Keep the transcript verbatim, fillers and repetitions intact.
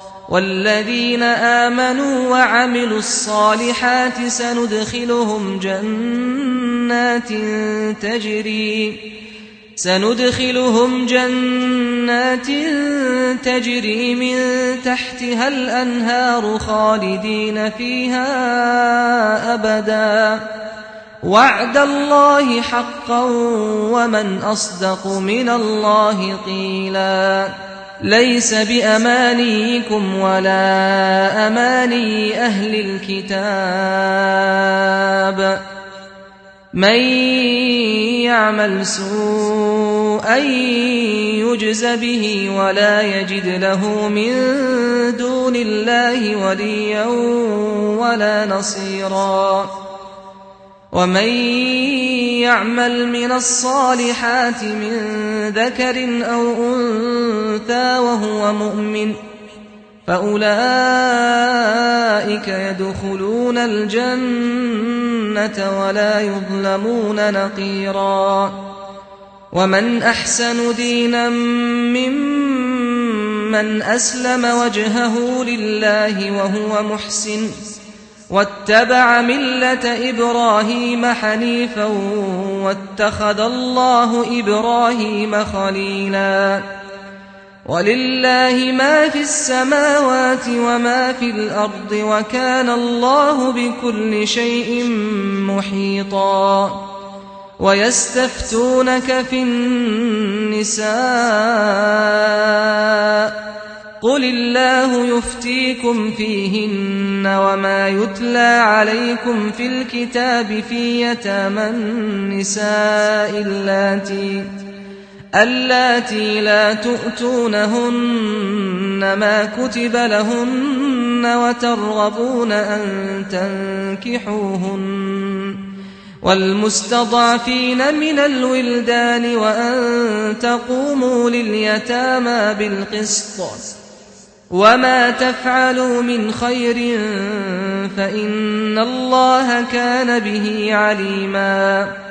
والذين آمنوا وعملوا الصالحات سندخلهم جنات تجري سندخلهم جنات تجري من تحتها الأنهار خالدين فيها أبدا وعد الله حقا ومن أصدق من الله قيلا ليس بأمانيكم ولا أماني أهل الكتاب من يعمل سوءا يجز به ولا يجد له من دون الله وليا ولا نصيرا ومن يعمل من الصالحات من ذكر أو أنثى وهو مؤمن فأولئك يدخلون الجنة ولا يظلمون نقيرا ومن أحسن دينا ممن أسلم وجهه لله وهو محسن واتبع ملة إبراهيم حنيفا واتخذ الله إبراهيم خليلا ولله ما في السماوات وما في الأرض وكان الله بكل شيء محيطا ويستفتونك في النساء قل الله يفتيكم فيهن وما يتلى عليكم في الكتاب في يتامى النساء اللاتي اللاتي لا تؤتونهن ما كتب لهن وترغبون أن تنكحوهن والمستضعفين من الولدان وأن تقوموا لليتامى بالقسط وما تفعلوا من خير فإن الله كان به عليما